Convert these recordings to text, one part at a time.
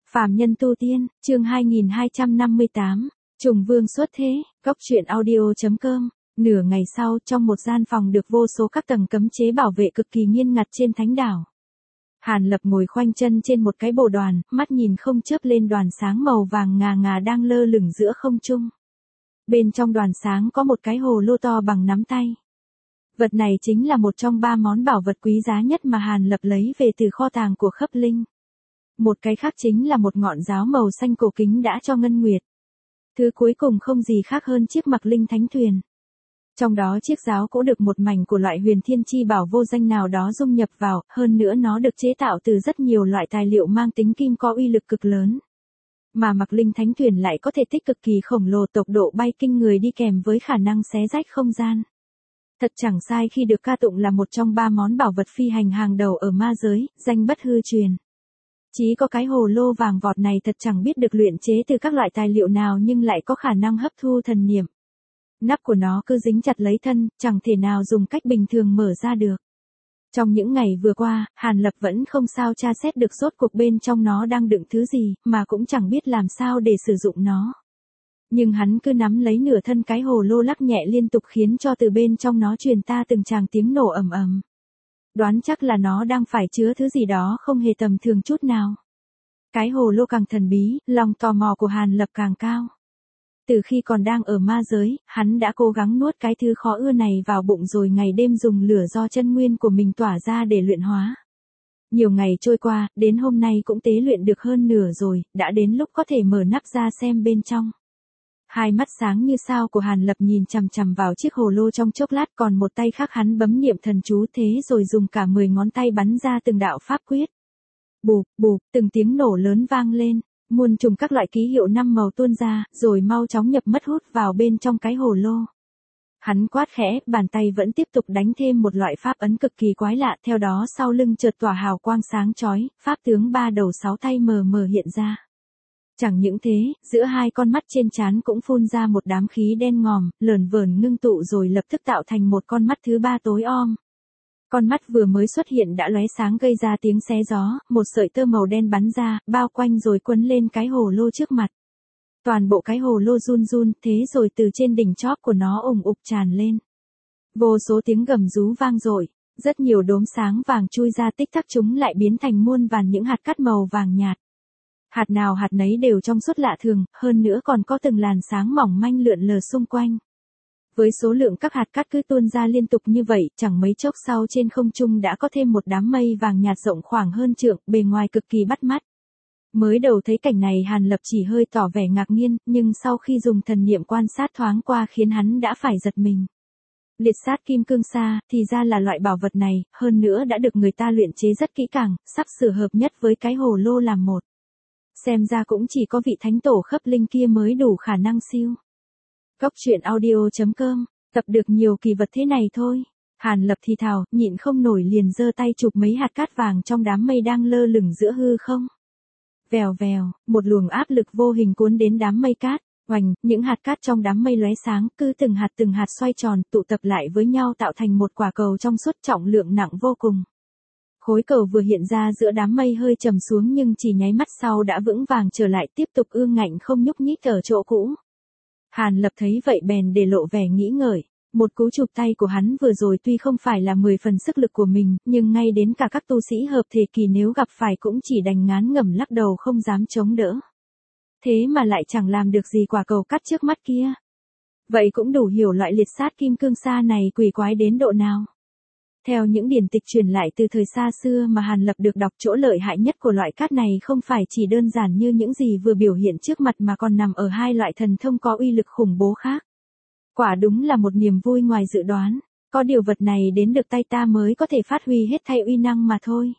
Phàm nhân tu tiên, chương 2258, Trùng Vương xuất thế, góc truyện audio.com. Nửa ngày sau, trong một gian phòng được vô số các tầng cấm chế bảo vệ cực kỳ nghiêm ngặt trên thánh đảo. Hàn Lập ngồi khoanh chân trên một cái bồ đoàn, mắt nhìn không chớp lên đoàn sáng màu vàng ngà ngà đang lơ lửng giữa không trung. Bên trong đoàn sáng có một cái hồ lô to bằng nắm tay. Vật này chính là một trong 3 món bảo vật quý giá nhất mà Hàn Lập lấy về từ kho tàng của Khấp Linh. Một cái khác chính là một ngọn giáo màu xanh cổ kính đã cho ngân nguyệt. Thứ cuối cùng không gì khác hơn chiếc mặc linh thánh thuyền. Trong đó chiếc giáo cũng được một mảnh của loại huyền thiên chi bảo vô danh nào đó dung nhập vào, hơn nữa nó được chế tạo từ rất nhiều loại tài liệu mang tính kim có uy lực cực lớn. Mà mặc linh thánh thuyền lại có thể tích cực kỳ khổng lồ, tốc độ bay kinh người đi kèm với khả năng xé rách không gian. Thật chẳng sai khi được ca tụng là một trong 3 món bảo vật phi hành hàng đầu ở ma giới, danh bất hư truyền. Chỉ có cái hồ lô vàng vọt này thật chẳng biết được luyện chế từ các loại tài liệu nào nhưng lại có khả năng hấp thu thần niệm. Nắp của nó cứ dính chặt lấy thân, chẳng thể nào dùng cách bình thường mở ra được. Trong những ngày vừa qua, Hàn Lập vẫn không sao tra xét được rốt cuộc bên trong nó đang đựng thứ gì, mà cũng chẳng biết làm sao để sử dụng nó. Nhưng hắn cứ nắm lấy nửa thân cái hồ lô lắc nhẹ liên tục khiến cho từ bên trong nó truyền ta từng tràng tiếng nổ ầm ầm. Đoán chắc là nó đang phải chứa thứ gì đó không hề tầm thường chút nào. Cái hồ lô càng thần bí, lòng tò mò của Hàn Lập càng cao. Từ khi còn đang ở ma giới, hắn đã cố gắng nuốt cái thứ khó ưa này vào bụng rồi ngày đêm dùng lửa do chân nguyên của mình tỏa ra để luyện hóa. Nhiều ngày trôi qua, đến hôm nay cũng tế luyện được hơn nửa rồi, đã đến lúc có thể mở nắp ra xem bên trong. Hai mắt sáng như sao của Hàn Lập nhìn chằm chằm vào chiếc hồ lô trong chốc lát, còn một tay khác hắn bấm niệm thần chú thế rồi dùng cả 10 ngón tay bắn ra từng đạo pháp quyết. Bụp, bụp, từng tiếng nổ lớn vang lên, muôn trùng các loại ký hiệu 5 màu tuôn ra, rồi mau chóng nhập mất hút vào bên trong cái hồ lô. Hắn quát khẽ, bàn tay vẫn tiếp tục đánh thêm một loại pháp ấn cực kỳ quái lạ, theo đó sau lưng chợt tỏa hào quang sáng chói, pháp tướng 3 đầu 6 tay mờ mờ hiện ra. Chẳng những thế, giữa hai con mắt trên trán cũng phun ra một đám khí đen ngòm, lởn vởn ngưng tụ rồi lập tức tạo thành một con mắt thứ 3 tối om. Con mắt vừa mới xuất hiện đã lóe sáng gây ra tiếng xé gió, một sợi tơ màu đen bắn ra, bao quanh rồi quấn lên cái hồ lô trước mặt. Toàn bộ cái hồ lô run run, thế rồi từ trên đỉnh chóp của nó ủng ục tràn lên. Vô số tiếng gầm rú vang dội, rất nhiều đốm sáng vàng chui ra, tích tắc chúng lại biến thành muôn vàn những hạt cát màu vàng nhạt. Hạt nào hạt nấy đều trong suốt lạ thường, hơn nữa còn có từng làn sáng mỏng manh lượn lờ xung quanh. Với số lượng các hạt cát cứ tuôn ra liên tục như vậy, chẳng mấy chốc sau trên không trung đã có thêm một đám mây vàng nhạt rộng khoảng hơn trượng, bề ngoài cực kỳ bắt mắt. Mới đầu thấy cảnh này Hàn Lập chỉ hơi tỏ vẻ ngạc nhiên, nhưng sau khi dùng thần niệm quan sát thoáng qua khiến hắn đã phải giật mình. Liệt sát kim cương sa, thì ra là loại bảo vật này, hơn nữa đã được người ta luyện chế rất kỹ càng, sắp sửa hợp nhất với cái hồ lô làm một. Xem ra cũng chỉ có vị thánh tổ Khấp Linh kia mới đủ khả năng siêu. Góc truyện audio.com, tập được nhiều kỳ vật thế này thôi. Hàn Lập thì thào, nhịn không nổi liền giơ tay chụp mấy hạt cát vàng trong đám mây đang lơ lửng giữa hư không. Vèo vèo, một luồng áp lực vô hình cuốn đến đám mây cát, oành, những hạt cát trong đám mây lóe sáng, cứ từng hạt xoay tròn, tụ tập lại với nhau tạo thành một quả cầu trong suốt trọng lượng nặng vô cùng. Khối cầu vừa hiện ra giữa đám mây hơi trầm xuống nhưng chỉ nháy mắt sau đã vững vàng trở lại, tiếp tục ương ngạnh không nhúc nhích ở chỗ cũ. Hàn Lập thấy vậy bèn để lộ vẻ nghĩ ngợi, một cú chụp tay của hắn vừa rồi tuy không phải là 10 phần sức lực của mình, nhưng ngay đến cả các tu sĩ hợp thể kỳ nếu gặp phải cũng chỉ đành ngán ngẩm lắc đầu không dám chống đỡ. Thế mà lại chẳng làm được gì quả cầu cắt trước mắt kia. Vậy cũng đủ hiểu loại liệt sát kim cương sa này quỷ quái đến độ nào. Theo những điển tịch truyền lại từ thời xa xưa mà Hàn Lập được đọc, chỗ lợi hại nhất của loại cát này không phải chỉ đơn giản như những gì vừa biểu hiện trước mặt mà còn nằm ở hai loại thần thông có uy lực khủng bố khác. Quả đúng là một niềm vui ngoài dự đoán, có điều vật này đến được tay ta mới có thể phát huy hết thay uy năng mà thôi.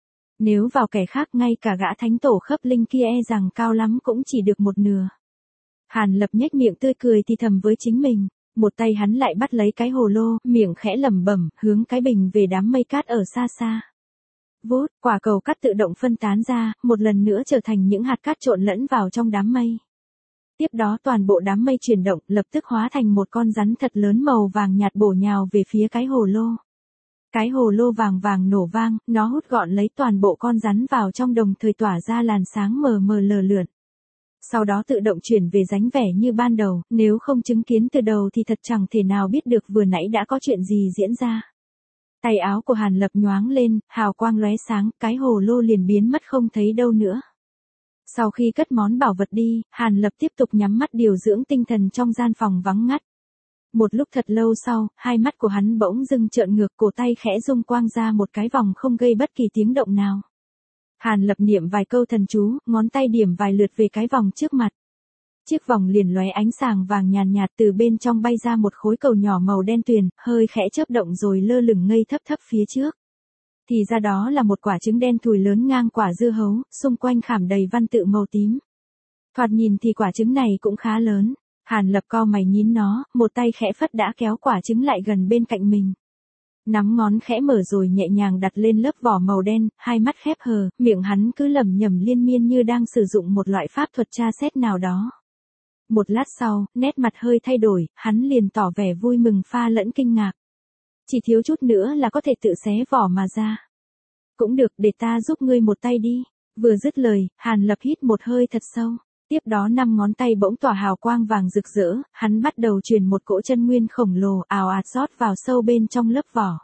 Nếu vào kẻ khác ngay cả gã thánh tổ Khấp Linh kia e rằng cao lắm cũng chỉ được một nửa. Hàn Lập nhếch miệng tươi cười thì thầm với chính mình. Một tay hắn lại bắt lấy cái hồ lô, miệng khẽ lẩm bẩm, hướng cái bình về đám mây cát ở xa xa. Vút, quả cầu cát tự động phân tán ra, một lần nữa trở thành những hạt cát trộn lẫn vào trong đám mây. Tiếp đó toàn bộ đám mây chuyển động, lập tức hóa thành một con rắn thật lớn màu vàng nhạt bổ nhào về phía cái hồ lô. Cái hồ lô vàng vàng nổ vang, nó hút gọn lấy toàn bộ con rắn vào trong đồng thời tỏa ra làn sáng mờ mờ lờ lượn. Sau đó tự động chuyển về dáng vẻ như ban đầu, nếu không chứng kiến từ đầu thì thật chẳng thể nào biết được vừa nãy đã có chuyện gì diễn ra. Tay áo của Hàn Lập nhoáng lên, hào quang lóe sáng, cái hồ lô liền biến mất không thấy đâu nữa. Sau khi cất món bảo vật đi, Hàn Lập tiếp tục nhắm mắt điều dưỡng tinh thần trong gian phòng vắng ngắt. Một lúc thật lâu sau, hai mắt của hắn bỗng dưng trợn ngược, cổ tay khẽ rung quang ra một cái vòng không gây bất kỳ tiếng động nào. Hàn Lập niệm vài câu thần chú, ngón tay điểm vài lượt về cái vòng trước mặt. Chiếc vòng liền lóe ánh sáng vàng nhàn nhạt, từ bên trong bay ra một khối cầu nhỏ màu đen tuyền, hơi khẽ chớp động rồi lơ lửng ngây thấp thấp phía trước. Thì ra đó là một quả trứng đen thùi lớn ngang quả dưa hấu, xung quanh khảm đầy văn tự màu tím. Thoạt nhìn thì quả trứng này cũng khá lớn. Hàn Lập cau mày nhín nó, một tay khẽ phất đã kéo quả trứng lại gần bên cạnh mình. Nắm ngón khẽ mở rồi nhẹ nhàng đặt lên lớp vỏ màu đen, hai mắt khép hờ, miệng hắn cứ lẩm nhẩm liên miên như đang sử dụng một loại pháp thuật tra xét nào đó. Một lát sau, nét mặt hơi thay đổi, hắn liền tỏ vẻ vui mừng pha lẫn kinh ngạc. Chỉ thiếu chút nữa là có thể tự xé vỏ mà ra. Cũng được, để ta giúp ngươi một tay đi. Vừa dứt lời, Hàn Lập hít một hơi thật sâu. Tiếp đó 5 ngón tay bỗng tỏa hào quang vàng rực rỡ, hắn bắt đầu truyền một cỗ chân nguyên khổng lồ ào ạt rót vào sâu bên trong lớp vỏ.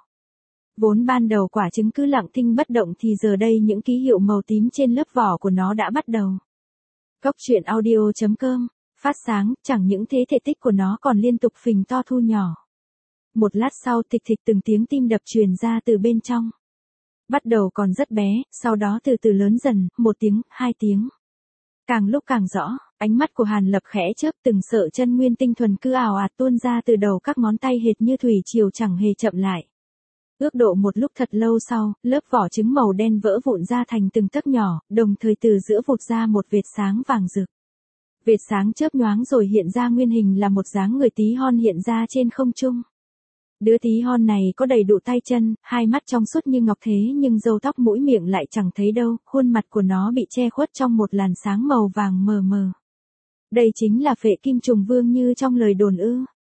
Vốn ban đầu quả trứng cứ lặng thinh bất động thì giờ đây những ký hiệu màu tím trên lớp vỏ của nó đã bắt đầu. Cốc truyện audio.com, phát sáng, chẳng những thế thể tích của nó còn liên tục phình to thu nhỏ. Một lát sau thịch thịch từng tiếng tim đập truyền ra từ bên trong. Bắt đầu còn rất bé, sau đó từ từ lớn dần, 1 tiếng, 2 tiếng. Càng lúc càng rõ, ánh mắt của Hàn Lập khẽ chớp, từng sợi chân nguyên tinh thuần cứ ào ạt tuôn ra từ đầu các ngón tay hệt như thủy triều chẳng hề chậm lại. Ước độ một lúc thật lâu sau, lớp vỏ trứng màu đen vỡ vụn ra thành từng tấc nhỏ, đồng thời từ giữa vụt ra một vệt sáng vàng rực. Vệt sáng chớp nhoáng rồi hiện ra nguyên hình là một dáng người tí hon hiện ra trên không trung. Đứa tí hon này có đầy đủ tay chân, hai mắt trong suốt như ngọc thế nhưng râu tóc mũi miệng lại chẳng thấy đâu, khuôn mặt của nó bị che khuất trong một làn sáng màu vàng mờ mờ. Đây chính là Phệ Kim Trùng Vương như trong lời đồn ư?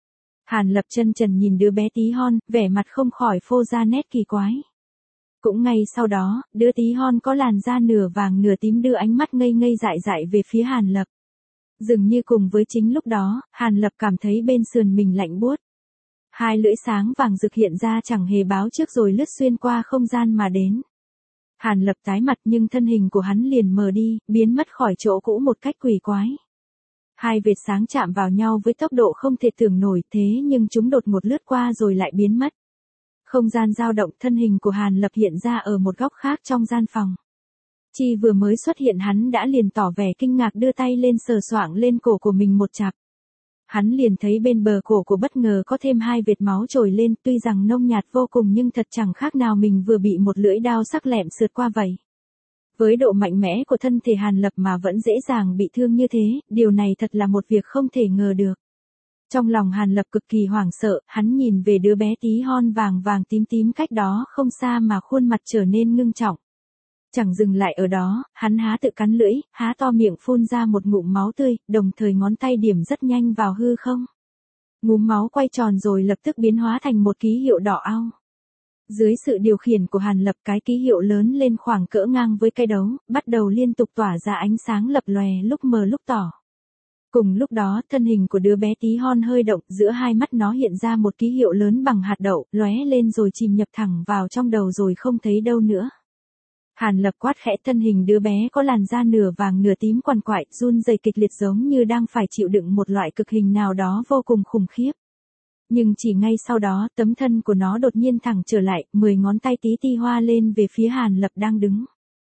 Hàn Lập chân trần nhìn đứa bé tí hon, vẻ mặt không khỏi phô ra nét kỳ quái. Cũng ngay sau đó, đứa tí hon có làn da nửa vàng nửa tím đưa ánh mắt ngây ngây dại dại về phía Hàn Lập. Dường như cùng với chính lúc đó, Hàn Lập cảm thấy bên sườn mình lạnh buốt. Hai lưỡi sáng vàng rực hiện ra chẳng hề báo trước rồi lướt xuyên qua không gian mà đến. Hàn Lập tái mặt nhưng thân hình của hắn liền mờ đi, biến mất khỏi chỗ cũ một cách quỷ quái. Hai vệt sáng chạm vào nhau với tốc độ không thể tưởng nổi thế nhưng chúng đột ngột lướt qua rồi lại biến mất. Không gian dao động, thân hình của Hàn Lập hiện ra ở một góc khác trong gian phòng. Chi vừa mới xuất hiện hắn đã liền tỏ vẻ kinh ngạc đưa tay lên sờ soạng lên cổ của mình một chặp. Hắn liền thấy bên bờ cổ của bất ngờ có thêm 2 vệt máu trồi lên, tuy rằng nông nhạt vô cùng nhưng thật chẳng khác nào mình vừa bị một lưỡi đao sắc lẹm sượt qua vậy. Với độ mạnh mẽ của thân thể Hàn Lập mà vẫn dễ dàng bị thương như thế, điều này thật là một việc không thể ngờ được. Trong lòng Hàn Lập cực kỳ hoảng sợ, hắn nhìn về đứa bé tí hon vàng vàng tím tím cách đó không xa mà khuôn mặt trở nên ngưng trọng. Chẳng dừng lại ở đó, hắn há tự cắn lưỡi, há to miệng phun ra một ngụm máu tươi, đồng thời ngón tay điểm rất nhanh vào hư không. Ngụm máu quay tròn rồi lập tức biến hóa thành một ký hiệu đỏ au. Dưới sự điều khiển của Hàn Lập, cái ký hiệu lớn lên khoảng cỡ ngang với cây đấu, bắt đầu liên tục tỏa ra ánh sáng lập lòe lúc mờ lúc tỏ. Cùng lúc đó, thân hình của đứa bé tí hon hơi động, giữa hai mắt nó hiện ra một ký hiệu lớn bằng hạt đậu, lóe lên rồi chìm nhập thẳng vào trong đầu rồi không thấy đâu nữa. Hàn Lập quát khẽ, thân hình đứa bé có làn da nửa vàng nửa tím quằn quại, run rẩy kịch liệt giống như đang phải chịu đựng một loại cực hình nào đó vô cùng khủng khiếp. Nhưng chỉ ngay sau đó, tấm thân của nó đột nhiên thẳng trở lại, 10 ngón tay tí ti hoa lên về phía Hàn Lập đang đứng.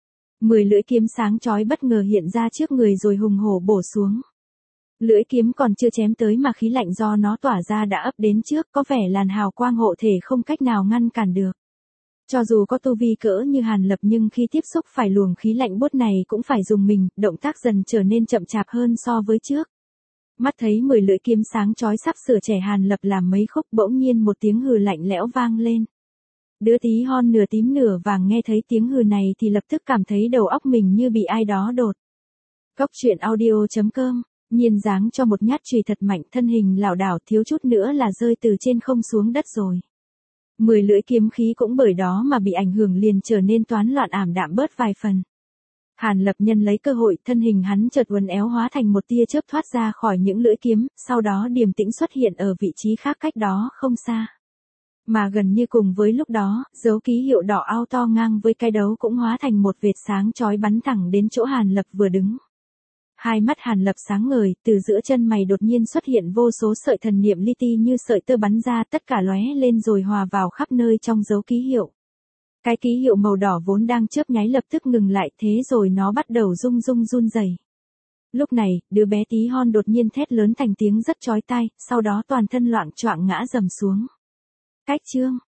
10 lưỡi kiếm sáng chói bất ngờ hiện ra trước người rồi hùng hổ bổ xuống. Lưỡi kiếm còn chưa chém tới mà khí lạnh do nó tỏa ra đã ấp đến trước, có vẻ làn hào quang hộ thể không cách nào ngăn cản được. Cho dù có tu vi cỡ như Hàn Lập nhưng khi tiếp xúc phải luồng khí lạnh buốt này cũng phải dùng mình, động tác dần trở nên chậm chạp hơn so với trước. Mắt thấy 10 lưỡi kiếm sáng chói sắp sửa chẻ Hàn Lập làm mấy khúc, bỗng nhiên một tiếng hừ lạnh lẽo vang lên. Đứa tí hon nửa tím nửa vàng nghe thấy tiếng hừ này thì lập tức cảm thấy đầu óc mình như bị ai đó đột. Cốc truyện audio.com, Nhiên giáng cho một nhát chùy thật mạnh, thân hình lảo đảo thiếu chút nữa là rơi từ trên không xuống đất rồi. 10 lưỡi kiếm khí cũng bởi đó mà bị ảnh hưởng liền trở nên toán loạn ảm đạm bớt vài phần. Hàn Lập nhân lấy cơ hội, thân hình hắn chợt uốn éo hóa thành một tia chớp thoát ra khỏi những lưỡi kiếm, sau đó điềm tĩnh xuất hiện ở vị trí khác cách đó không xa. Mà gần như cùng với lúc đó, dấu ký hiệu đỏ ao to ngang với cái đấu cũng hóa thành một vệt sáng chói bắn thẳng đến chỗ Hàn Lập vừa đứng. Hai mắt Hàn Lập sáng ngời, từ giữa chân mày đột nhiên xuất hiện vô số sợi thần niệm li ti như sợi tơ bắn ra, tất cả lóe lên rồi hòa vào khắp nơi trong dấu ký hiệu. Cái ký hiệu màu đỏ vốn đang chớp nháy lập tức ngừng lại, thế rồi nó bắt đầu run rẩy. Lúc này, đứa bé tí hon đột nhiên thét lớn thành tiếng rất chói tai, sau đó toàn thân loạng choạng ngã rầm xuống. Cách chương